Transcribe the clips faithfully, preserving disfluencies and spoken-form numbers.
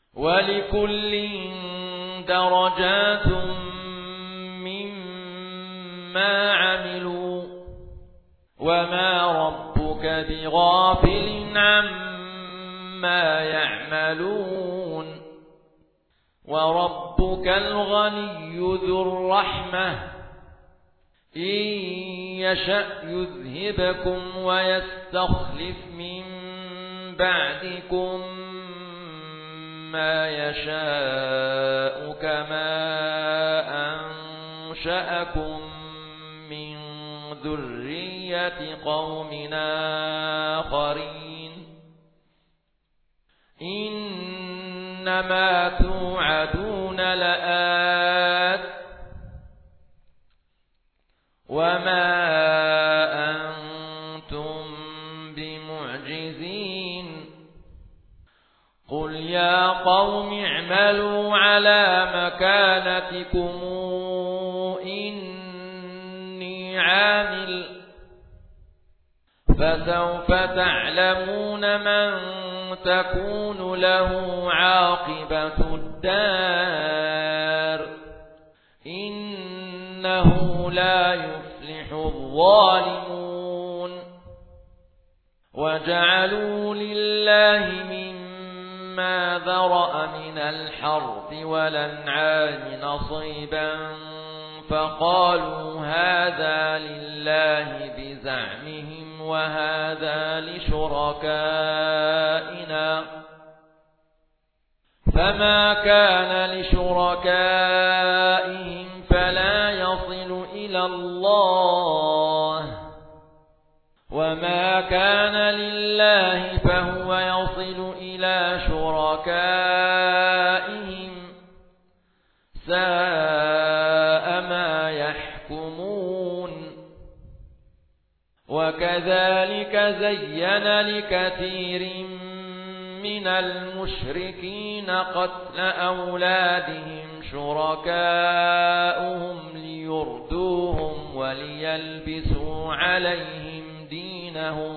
ولكل درجات مما عملوا وما ربك بغافل عما يعملون وربك الغني ذو الرحمة إن يشأ يذهبكم ويستخلف من بعدكم ما يشاء كما أنشأكم من ذرية قوم آخرين إنما توعدون لآت وما أنتم بمعجزين قل يا قوم اعملوا على مكانتكم إني عامل فسوف تعلمون من تكون له عاقبة الدار إنه لا يفلح الظالمون وجعلوا لله مما ذرأ من الحرث والأنعام نصيبا فقالوا هذا لله بزعمهم وهذا لشركائنا فما كان لشركائهم فلا يصل إلى الله وما كان لله فهو يصل إلى شركائهم ساء ما يحكمون وكذلك زين لكثير من المشركين قتل أولادهم شركاؤهم ليردوهم وليلبسوا عليهم دينهم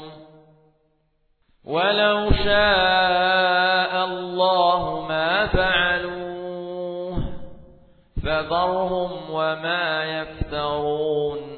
ولو شاء الله ما فعلوه فذرهم وما يفترون